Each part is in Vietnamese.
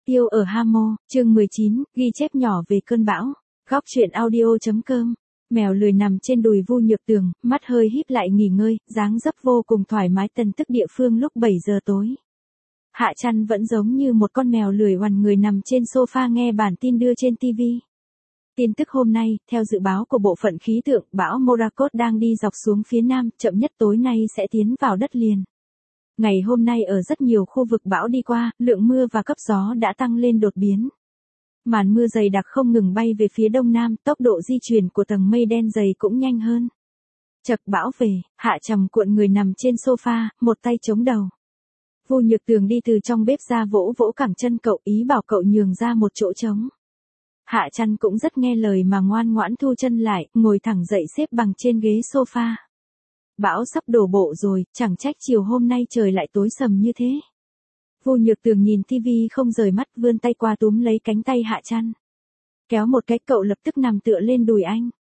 Tiêu ở Hamo, chương 19, ghi chép nhỏ về cơn bão. Góc truyện audio.com. Mèo lười nằm trên đùi Vu Nhược Tường, mắt hơi híp lại nghỉ ngơi, dáng dấp vô cùng thoải mái tần tức địa phương lúc 7 giờ tối. Hạ Chăn vẫn giống như một con mèo lười oằn người nằm trên sofa nghe bản tin đưa trên TV. Tin tức hôm nay, theo dự báo của bộ phận khí tượng, bão Morakot đang đi dọc xuống phía nam, chậm nhất tối nay sẽ tiến vào đất liền. Ngày hôm nay ở rất nhiều khu vực bão đi qua, lượng mưa và cấp gió đã tăng lên đột biến. Màn mưa dày đặc không ngừng bay về phía đông nam, tốc độ di chuyển của tầng mây đen dày cũng nhanh hơn. Chậc bão về, Hạ Trầm cuộn người nằm trên sofa, một tay chống đầu. Vu Nhược Tường đi từ trong bếp ra vỗ vỗ cẳng chân cậu, ý bảo cậu nhường ra một chỗ trống. Hạ Chăn cũng rất nghe lời mà ngoan ngoãn thu chân lại, ngồi thẳng dậy xếp bằng trên ghế sofa. Bão sắp đổ bộ rồi, chẳng trách chiều hôm nay trời lại tối sầm như thế. Vu Nhược Tường nhìn tivi không rời mắt, vươn tay qua túm lấy cánh tay Hạ Chăn. Kéo một cái cậu lập tức nằm tựa lên đùi anh.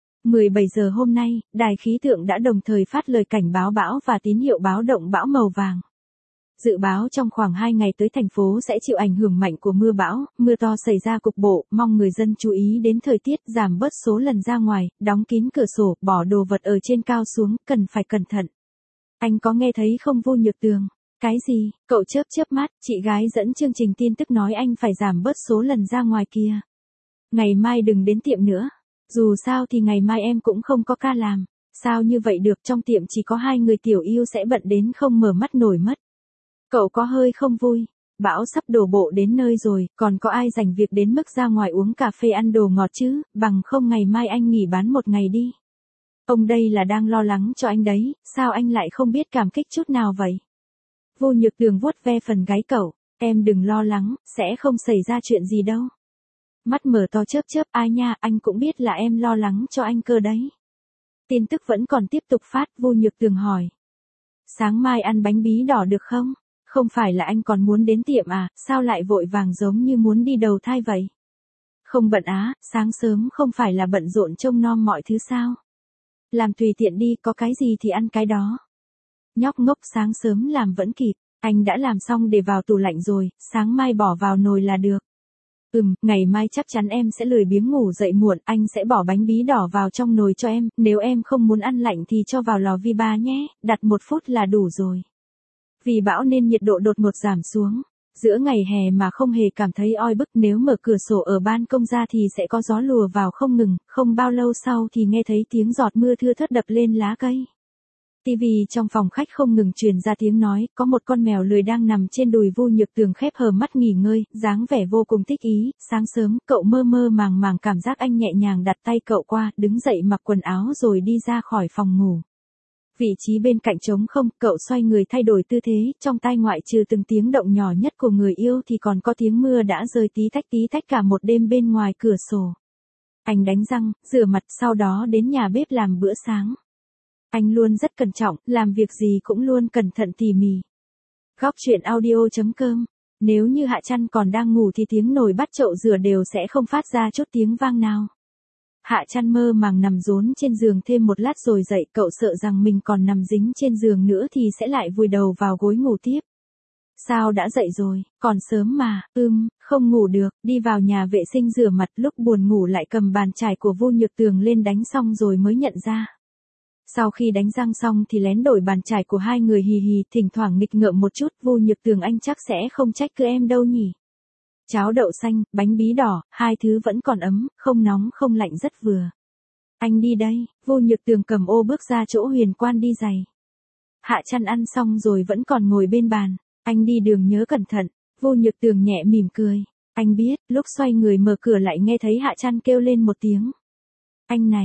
17 giờ hôm nay, đài khí tượng đã đồng thời phát lời cảnh báo bão và tín hiệu báo động bão màu vàng. Dự báo trong khoảng 2 ngày tới thành phố sẽ chịu ảnh hưởng mạnh của mưa bão, mưa to xảy ra cục bộ, mong người dân chú ý đến thời tiết, giảm bớt số lần ra ngoài, đóng kín cửa sổ, bỏ đồ vật ở trên cao xuống, cần phải cẩn thận. Anh có nghe thấy không Vu Nhược Tường? Cái gì? Cậu chớp mắt, chị gái dẫn chương trình tin tức nói anh phải giảm bớt số lần ra ngoài kia. Ngày mai đừng đến tiệm nữa. Dù sao thì ngày mai em cũng không có ca làm. Sao như vậy được, trong tiệm chỉ có 2 người tiểu yêu sẽ bận đến không mở mắt nổi mất. Cậu có hơi không vui, bão sắp đổ bộ đến nơi rồi, còn có ai rảnh việc đến mức ra ngoài uống cà phê ăn đồ ngọt chứ, bằng không ngày mai anh nghỉ bán một ngày đi. Ông đây là đang lo lắng cho anh đấy, sao anh lại không biết cảm kích chút nào vậy? Vu Nhược Tường vuốt ve phần gáy cậu, em đừng lo lắng, sẽ không xảy ra chuyện gì đâu. Mắt mở to chớp, ai nha, anh cũng biết là em lo lắng cho anh cơ đấy. Tin tức vẫn còn tiếp tục phát, Vu Nhược Tường hỏi. Sáng mai ăn bánh bí đỏ được không? Không phải là anh còn muốn đến tiệm à, sao lại vội vàng giống như muốn đi đầu thai vậy? Không bận á, sáng sớm không phải là bận rộn trông nom mọi thứ sao? Làm tùy tiện đi, có cái gì thì ăn cái đó. Nhóc ngốc, sáng sớm làm vẫn kịp, anh đã làm xong để vào tủ lạnh rồi, sáng mai bỏ vào nồi là được. Ngày mai chắc chắn em sẽ lười biếng ngủ dậy muộn, anh sẽ bỏ bánh bí đỏ vào trong nồi cho em, nếu em không muốn ăn lạnh thì cho vào lò vi ba nhé, đặt 1 phút là đủ rồi. Vì bão nên nhiệt độ đột ngột giảm xuống. Giữa ngày hè mà không hề cảm thấy oi bức, nếu mở cửa sổ ở ban công ra thì sẽ có gió lùa vào không ngừng, không bao lâu sau thì nghe thấy tiếng giọt mưa thưa thớt đập lên lá cây. TV trong phòng khách không ngừng truyền ra tiếng nói, có một con mèo lười đang nằm trên đùi Vu Nhược Tường khép hờ mắt nghỉ ngơi, dáng vẻ vô cùng thích ý. Sáng sớm, cậu mơ màng cảm giác anh nhẹ nhàng đặt tay cậu qua, đứng dậy mặc quần áo rồi đi ra khỏi phòng ngủ. Vị trí bên cạnh trống không, cậu xoay người thay đổi tư thế, trong tai ngoại trừ từng tiếng động nhỏ nhất của người yêu thì còn có tiếng mưa đã rơi tí tách cả một đêm bên ngoài cửa sổ. Anh đánh răng, rửa mặt, sau đó đến nhà bếp làm bữa sáng. Anh luôn rất cẩn trọng, làm việc gì cũng luôn cẩn thận tỉ mỉ. Góc truyện audio.com. Nếu như Hạ Chăn còn đang ngủ thì tiếng nồi bát chậu rửa đều sẽ không phát ra chút tiếng vang nào. Hạ Chăn mơ màng nằm rốn trên giường thêm một lát rồi dậy, cậu sợ rằng mình còn nằm dính trên giường nữa thì sẽ lại vùi đầu vào gối ngủ tiếp. Sao đã dậy rồi, còn sớm mà, không ngủ được, đi vào nhà vệ sinh rửa mặt, lúc buồn ngủ lại cầm bàn chải của Vu Nhược Tường lên đánh xong rồi mới nhận ra. Sau khi đánh răng xong thì lén đổi bàn chải của hai người hì, thỉnh thoảng nghịch ngợm một chút, Vu Nhược Tường anh chắc sẽ không trách cứ em đâu nhỉ. Cháo đậu xanh, bánh bí đỏ, 2 thứ vẫn còn ấm, không nóng không lạnh rất vừa. Anh đi đây, Vu Nhược Tường cầm ô bước ra chỗ Huyền Quan đi giày. Hạ Chăn ăn xong rồi vẫn còn ngồi bên bàn, anh đi đường nhớ cẩn thận, Vu Nhược Tường nhẹ mỉm cười. Anh biết, lúc xoay người mở cửa lại nghe thấy Hạ Chăn kêu lên một tiếng. Anh này,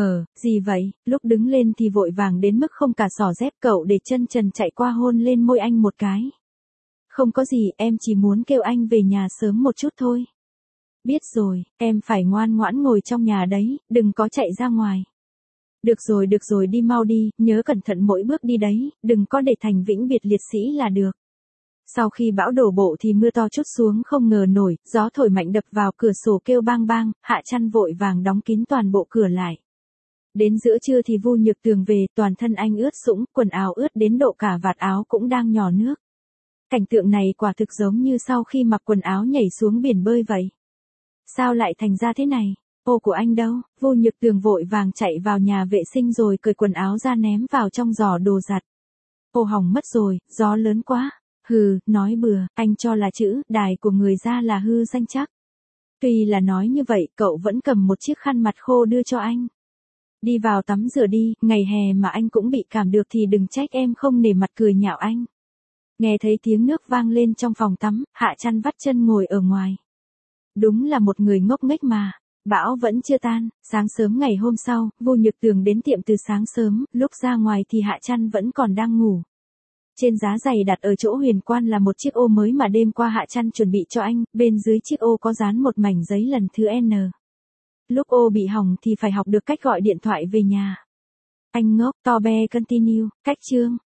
gì vậy, lúc đứng lên thì vội vàng đến mức không cả xỏ dép, cậu để chân trần chạy qua hôn lên môi anh một cái. Không có gì, em chỉ muốn kêu anh về nhà sớm một chút thôi. Biết rồi, em phải ngoan ngoãn ngồi trong nhà đấy, đừng có chạy ra ngoài. Được rồi đi mau đi, nhớ cẩn thận mỗi bước đi đấy, đừng có để thành vĩnh biệt liệt sĩ là được. Sau khi bão đổ bộ thì mưa to trút xuống không ngờ nổi, gió thổi mạnh đập vào cửa sổ kêu bang, Hạ Chăn vội vàng đóng kín toàn bộ cửa lại. Đến giữa trưa thì Vu Nhược Tường về, toàn thân anh ướt sũng, quần áo ướt đến độ cả vạt áo cũng đang nhỏ nước. Cảnh tượng này quả thực giống như sau khi mặc quần áo nhảy xuống biển bơi vậy. Sao lại thành ra thế này? Ô của anh đâu? Vô Nhược Tường vội vàng chạy vào nhà vệ sinh rồi cởi quần áo ra ném vào trong giỏ đồ giặt. Ô hỏng mất rồi, gió lớn quá. Hừ, nói bừa, anh cho là chữ đài của người ra là hư danh chắc. Tuy là nói như vậy, cậu vẫn cầm một chiếc khăn mặt khô đưa cho anh. Đi vào tắm rửa đi, ngày hè mà anh cũng bị cảm được thì đừng trách em không nể mặt cười nhạo anh. Nghe thấy tiếng nước vang lên trong phòng tắm, Hạ Trăn vắt chân ngồi ở ngoài. Đúng là một người ngốc nghếch mà. Bão vẫn chưa tan, sáng sớm ngày hôm sau, Vô Nhược Tường đến tiệm từ sáng sớm, lúc ra ngoài thì Hạ Trăn vẫn còn đang ngủ. Trên giá giày đặt ở chỗ huyền quan là một chiếc ô mới mà đêm qua Hạ Trăn chuẩn bị cho anh, bên dưới chiếc ô có dán một mảnh giấy lần thứ N. Lúc ô bị hỏng thì phải học được cách gọi điện thoại về nhà. Anh ngốc, to be continue, cách chương.